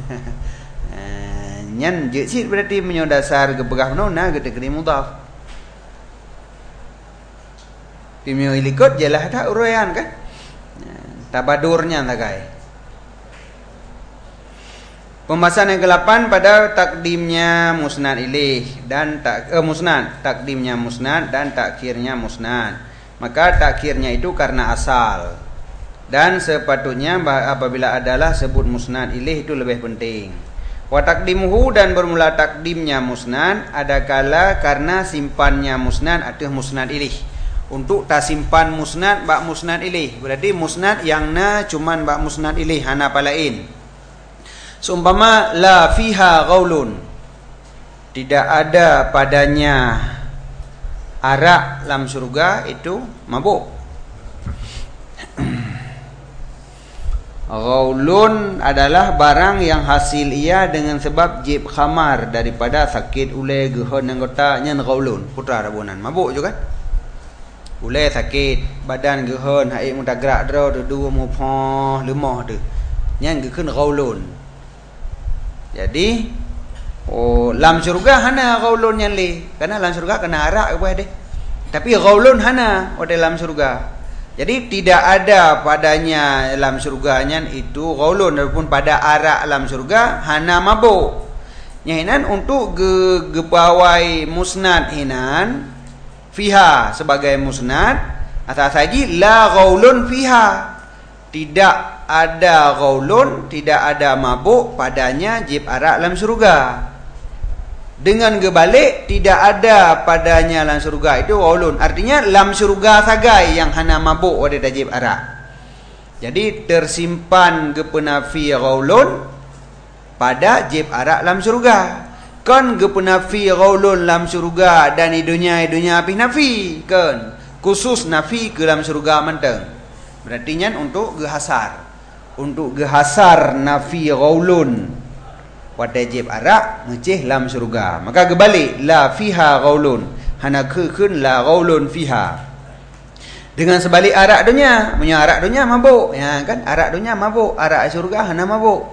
Nyan je sit berarti menyo dasar gebegah nona gede-gede mudhaf. Pimio ilikot jelah tak uraian kan? Tabadurnya tagai. Pembahasan yang ke-8 pada takdimnya musnad ilaih dan musnad, takdimnya musnad dan takhirnya musnad. Maka takhirnya itu karena asal. Dan sepatutnya apabila adalah sebut musnad ilaih itu lebih penting. Wa takdimuhu dan bermula takdimnya musnad adakala karena simpannya musnad atau musnad ilaih. Untuk tak simpan musnad bak musnad ilaih, berarti musnad yang cuman bak musnad ilaih hana palain. Seumpama la fiha ghaulun, tidak ada padanya arak dalam surga itu mabuk. Ghaulun adalah barang yang hasil ia dengan sebab jib khamar daripada sakit ulai gehon anggota nyan ghaulun putra rabunan mabuk juga kan. Ulai sakit badan gehon hai mudah gerak dro dua mupoh lemah tu nyan gekeun ghaulun. Jadi lam syurga hana ghaulun nyan li karena lam syurga kena arak apa deh. Tapi ghaulun hana ode lam syurga. Jadi tidak ada padanya lam syurga nyan itu ghaulun ataupun pada arak lam syurga hana mabuk. Nyahinan untuk gebawai musnad hinan fiha sebagai musnad atas lagi la ghaulun fiha, tidak ada ghaulun, tidak ada mabuk padanya jib arak dalam surga. Dengan gebalik tidak ada padanya dalam surga itu ghaulun, artinya dalam surga sagai yang hana mabuk pada jib arak. Jadi tersimpan gepenafi ghaulun pada jib arak dalam surga. Kan gepenafi ghaulun dalam surga dan idunya api nafi kan khusus nafi ke dalam surga menteng. Berarti nyan untuk gehasar nafi ghaulun wajib arak ngeceh dalam surga. Maka kebalik la fiha ghaulun hana keun la ghaulun fiha. Dengan sebalik arak dunia, punya arak dunia mabuk ya kan, arak dunia mabuk, arak surga hana mabuk.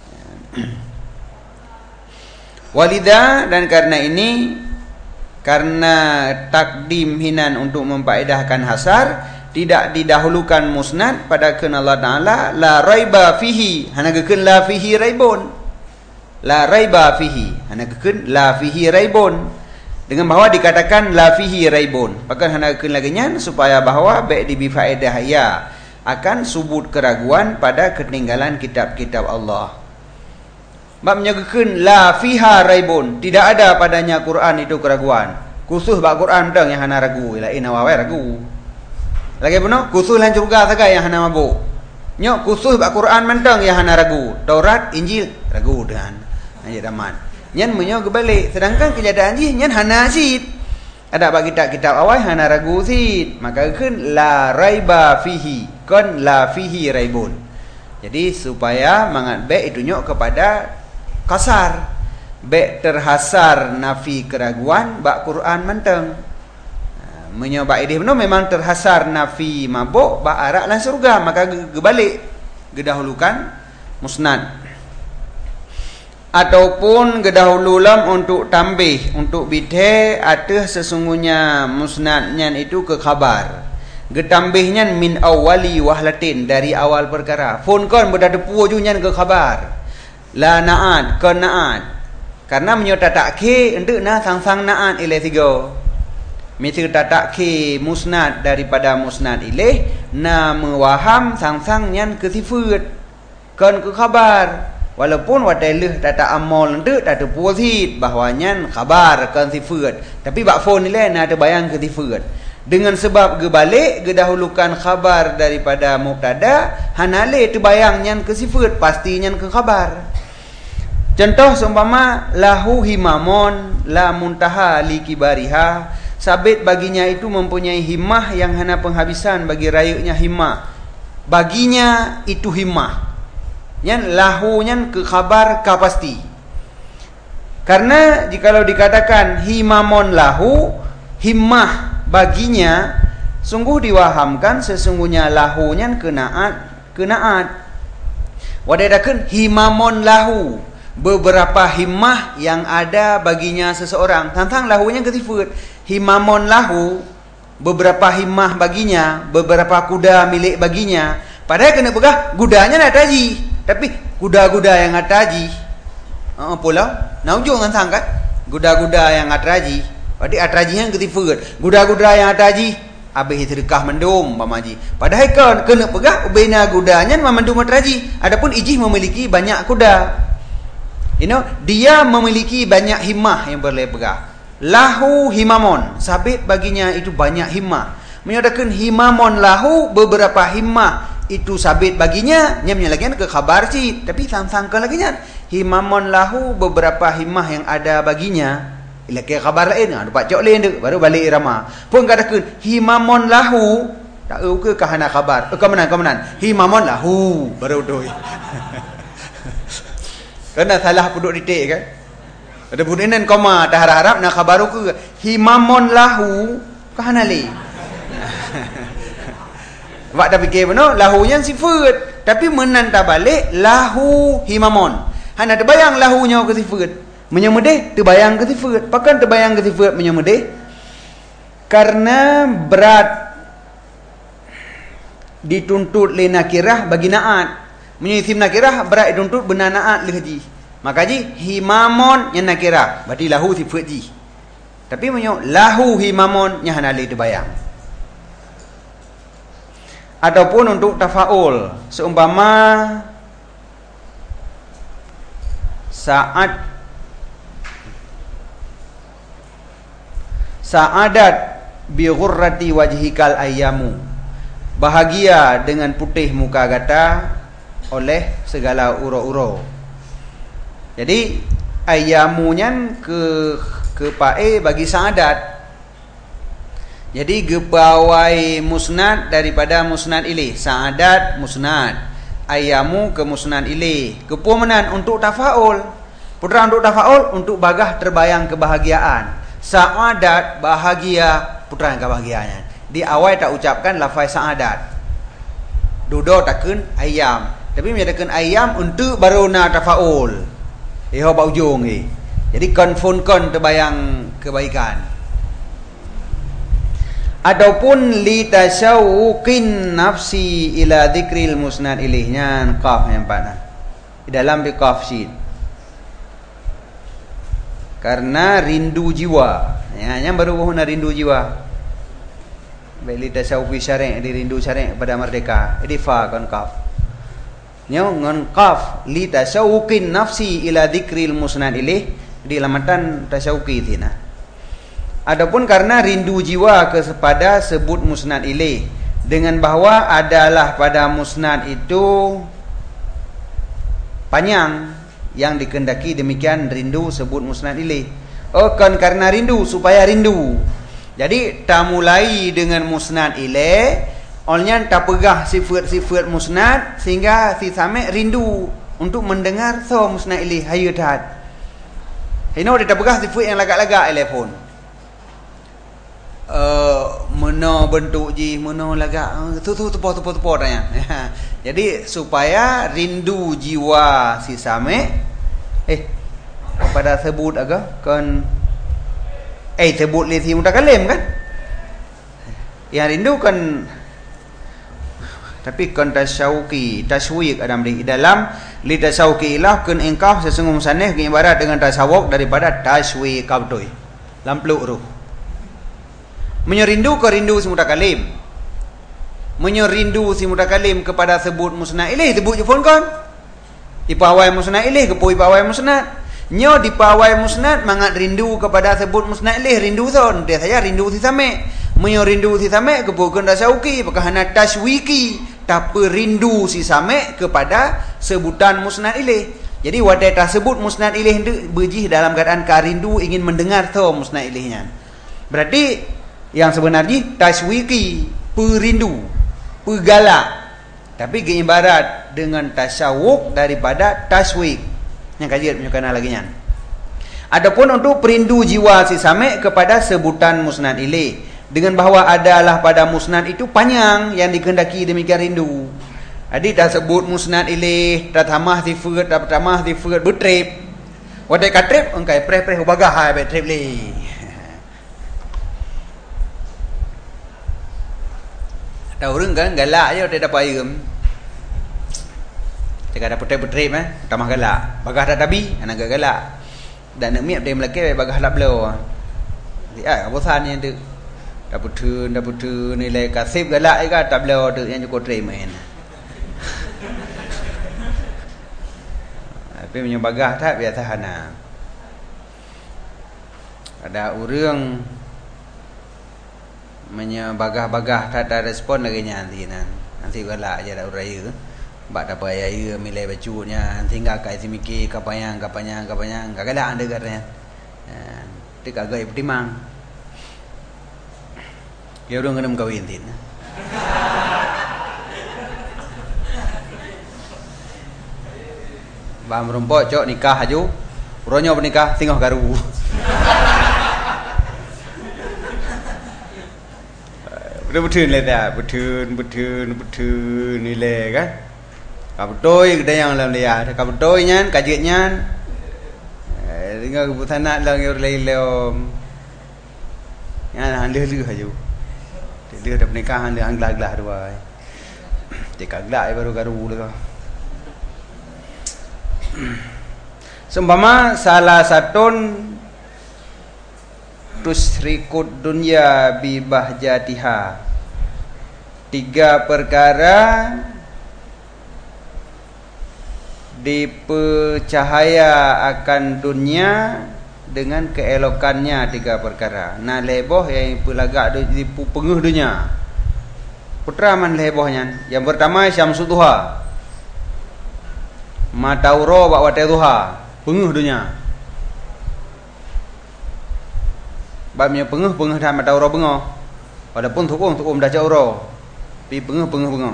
Walidha dan karena ini, karena takdim hinan untuk memfaedahkan hasar, tidak didahulukan musnad pada keun Allah Ta'ala la raiba fihi hana keun la fihi raibun, la raiba fihi hana keun la fihi raibun, dengan bahawa dikatakan la fihi raibun maka hana keun lagi nyan supaya bahawa baik dibifaedah ya akan subut keraguan pada ketinggalan kitab-kitab Allah. Bab menyatakan la fiha raibun, tidak ada padanya Quran itu keraguan. Khusus bab Quran dang yang hana ragu, lain awal ragu. Lagi benar khusus lan surga saja yang hana mabuk. Nyok khusus bab Quran mentang yang hana ragu. Taurat, Injil ragu dengan ayat aman. Nyan menyo kebalik, sedangkan kejadian ji nyan hana sid. Ada bab kitab-kitab awal hana ragu sid. Maka keun la raiba fihi, kon la fihi raibun. Jadi supaya mangat baik itu nyok kepada kasar baik terhasar nafi keraguan bak Quran menteng menyoba idih benar memang terhasar nafi mabuk bak arak lan surga, maka gebalik gedahulukan musnad ataupun gedahululam untuk tambih untuk bidhe atau sesungguhnya musnadnya itu ke khabar getambihnya min awali wahlatin dari awal perkara fun kon berdada pujunya ke khabar la na'at kon na'at karena menyota takkhi untuk na sang-sang na'at ilai tiga Misal tatak ke musnad daripada musnad ilaih na mewaham sang-sang nyan kesifat kan ke khabar walaupun wadailah tatak amal ndak tak terpuasit bahawa nyan khabar kan sifat tapi bak phone ni na ada bayang kesifat dengan sebab gebalik gedahulukan khabar daripada mubtada hanale terbayang nyan kesifat pasti nyan ke khabar. Contoh seumpama lahu himamon la muntaha li kibariha, sabit baginya itu mempunyai himmah yang hana penghabisan bagi rayanya himmah. Baginya itu himmah. Yang lahu nyan ke khabar ka pasti. Karena jikalau dikatakan himamon lahu, himmah baginya, sungguh diwahamkan sesungguhnya lahu nyan kenaat. Wadadakan himamon lahu, beberapa himmah yang ada baginya seseorang. Tantang lahunya kesifat. Himamon lahu, beberapa himmah baginya, beberapa kuda milik baginya. Padahal kena pegah gudanya nak taji, tapi kuda-kuda yang ataji pula naujung kan sangkat kuda-kuda yang atraji. Berarti atrajinya kesifat. Kuda-kuda yang ataji habis sedekah mendum pamaji. Padahal kan kena pegah ubena gudanya memendum atraji. Adapun ijih memiliki banyak kuda. Dia memiliki banyak himmah yang boleh pegah. Lahu himamon, sabit baginya itu banyak himmah. Menyatakan himamon lahu, beberapa himmah itu sabit baginya. Nyamnya lagi ke khabar sih, tapi sang-sangkan lagi nya. Himamon lahu, beberapa himmah yang ada baginya. Ila ke khabar lain, dapat cok lain dek, baru balik irama. Pun katakan himamon lahu, tak ke kahana khabar. Kemenan. Himamon lahu, baru doi. Kena salah puduk titik kan. Ada budinan koma dah harap nak khabaru ke himamon lahu kahanali. Wak dah fikir benar lahunya sifat tapi menanta balik lahu himamon. Hana terbayang lahunya ke sifat. Menyemedih terbayang ke sifat. Pakan terbayang ke sifat menyemedih? Karena berat dituntut li nakirah bagi naat. Menyisim nakirah berat dituntut benar naat li haji. Maka ji himamon yang nakirah berarti lahu sifat ji. Tapi menyok lahu himamon yang hanali terbayang. Ataupun untuk tafaul seumpama sa'adat bi ghurrati wajhikal ayyamu, bahagia dengan putih muka gata oleh segala uro-uro. Jadi ayyamunya ke pae bagi sa'adat. Jadi gepawai musnad daripada musnad ilih. Sa'adat musnad, ayyamu ke musnad ilih. Kepumenan untuk tafaul. Putra untuk tafaul untuk bagah terbayang kebahagiaan. Sa'adat bahagia, putra yang kebahagiaannya. Di awal tak ucapkan lafaz sa'adat. Dudo takun ayyam. Tapi menyatakan ayyam untuk baru na tafaul. Bau ujung ni. Jadi konfun terbayang kebaikan. Ataupun li tasyawuqin nafsi ila dzikril musnad ilihnya qaf yang pada. Di dalam bi qaf syid. Karena rindu jiwa. Ya, yang baru huna rindu jiwa. Baik li tasyawuqi syari' di rindu syari' pada merdeka. Di fa kan qaf. Nyon qaf li tasyawuqin nafsi ila dzikril musnad ilih di lamatan tasyawuqi tina. Adapun karena rindu jiwa kepada sebut musnad ilih dengan bahawa adalah pada musnad itu panjang yang dikendaki demikian rindu sebut musnad ilih. Kan karena rindu supaya rindu. Jadi tak mulai dengan musnad ilih olnya tak pegah sifat-sifat musnad sehingga si samik rindu untuk mendengar so musnad ilih hayat hat. Hino dia tak pegah sifat yang lagak-lagak telefon. Mana bentuk ji, mana lagak tu tepo tanya. Jadi supaya rindu jiwa si samik pada sebut agak kan sebut li si mutakalim kan. Yang rindu kan tapi kan tasyawuqi taswiq adam di dalam li tasyawuqi ilah kun engkau sesungguh musannih ibarat dengan tasawuk daripada taswiq kabdoi lamplu ruh. Menyerindu ke rindu si mutakalim. Menyerindu si mutakalim kepada sebut musnad ilaih sebut je phone kon. Ipawai musnad ilaih ke poi pawai musnad. Nyo di pawai musnad mangat rindu kepada sebut musnad ilaih rindu son. Dia saya rindu si same. Menyo rindu si same ke poi kenda syauki pakahana taswiki tapi rindu si same kepada sebutan musnad ilaih. Jadi wadai tersebut musnad ilaih itu berjih dalam keadaan karindu ingin mendengar tu musnad ilaihnya. Berarti yang sebenarnya taswiki perindu, pegalak. Tapi ibarat dengan tasyawuk daripada taswik. Yang kajian punya lagi nya. Adapun untuk perindu jiwa si same kepada sebutan musnad ilaih dengan bahawa adalah pada musnad itu panjang yang dikehendaki demikian rindu. Jadi dah sebut musnad ilaih, dah tamah sifat, dah tamah sifat betrip. Wadai katrip engkai preh-preh ubagah hai betrip li. Ada orang kan galak je dia dapat air. Cakap dapat betrip tamah galak. Bagah dah tabi, anak galak. Dan nak miap dia melaki bagah dak belo. Jadi apa sannya tu? Dah putu nilai kasib galak juga tak belo tu yang cukup terima main. Tapi menyebagah tak biasa hana. Ada orang menyebagah-bagah tak ada respon lagi nanti galak aja dak uraya. Bak tak payah ya milih bajunya tinggal kai simiki kapanyang galak anda katanya. Ti kagak timang. Ya orang kena kawin tin. Bam rompok cok nikah aju. Uronyo bernikah tinggal garu. Betul le dah, betul nilai kan. Kaputoi gede yang dalam dia, kaputoi nyan, kajet nyan. Tinggal kebutuhan nak lang yang lelom. Yang handle aju. Dia dah pernikahan dia anglah-anglah dua. Dia kaglak baru garu lah. Seumpama salah satu tusrikut dunya bi bahjatiha. 3 perkara dipercahaya akan dunia dengan keelokannya 3 perkara. Nah leboh yang pelagak di penguh dunia. Putra man lebohnya. Yang pertama syamsu duha. Matauro bak wate duha. Penguh dunia. Babnya penguh dah matauro bengoh. Walaupun tukum dah cauro. Pi penguh.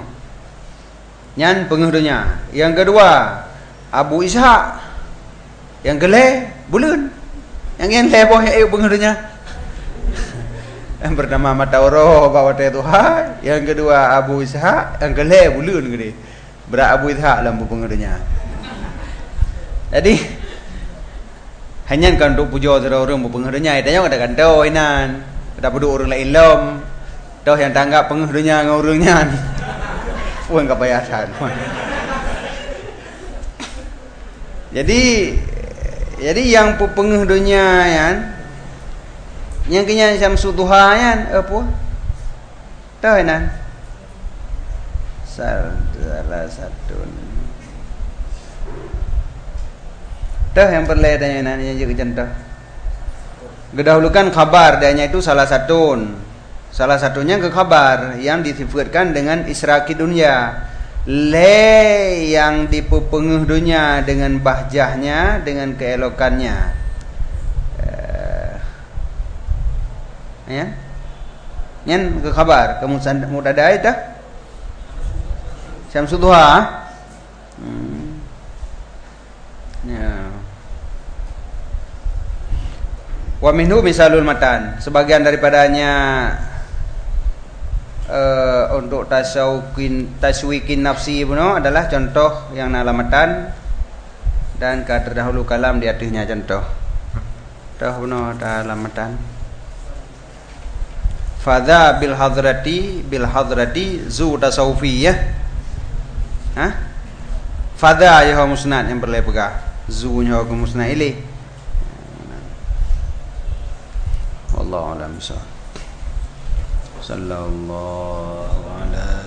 Nyan penguh dunia. Yang kedua Abu Ishaq. Yang gele bulan. Yang leboh yang penguh dunia. Yang pertama matauro bak wate duha. Yang kedua Abu Ishaq. Yang gele bulan gede. Berat Abu Ishaq dalam penguh dunia. Jadi hanya kan untuk puja orang berpengaruhnya itu yang ada kandau inan ada duduk orang lain lom dah yang tanggap pengaruhnya dengan orangnya pun kebayasan. Jadi yang pengaruhnya yang kenya syamsu duha yan apa tahu inan salah satu dah yang perledanya yang juga contoh. Gedahulukan khabar dahnya itu salah satunya ke khabar yang disifatkan dengan israki dunia. Le yang dipepenguh dunia dengan bahjahnya, dengan keelokannya. Ya. Yang ke khabar, kemudian mutadai dah. Syamsu duha. Ya. Wa minhu misalul matan. Sebagian daripadanya untuk taswikin nafsi puno adalah contoh yang nalamatan dan terdahulu kalam di atasnya contoh. Dah puno nalamatan. Fadha bil hadrati zu tasawufiyah. Hah? Fadha ya musnad yang berlepegah. Zu nya musnad ilih. Wallahu a'lam. sallallahu ala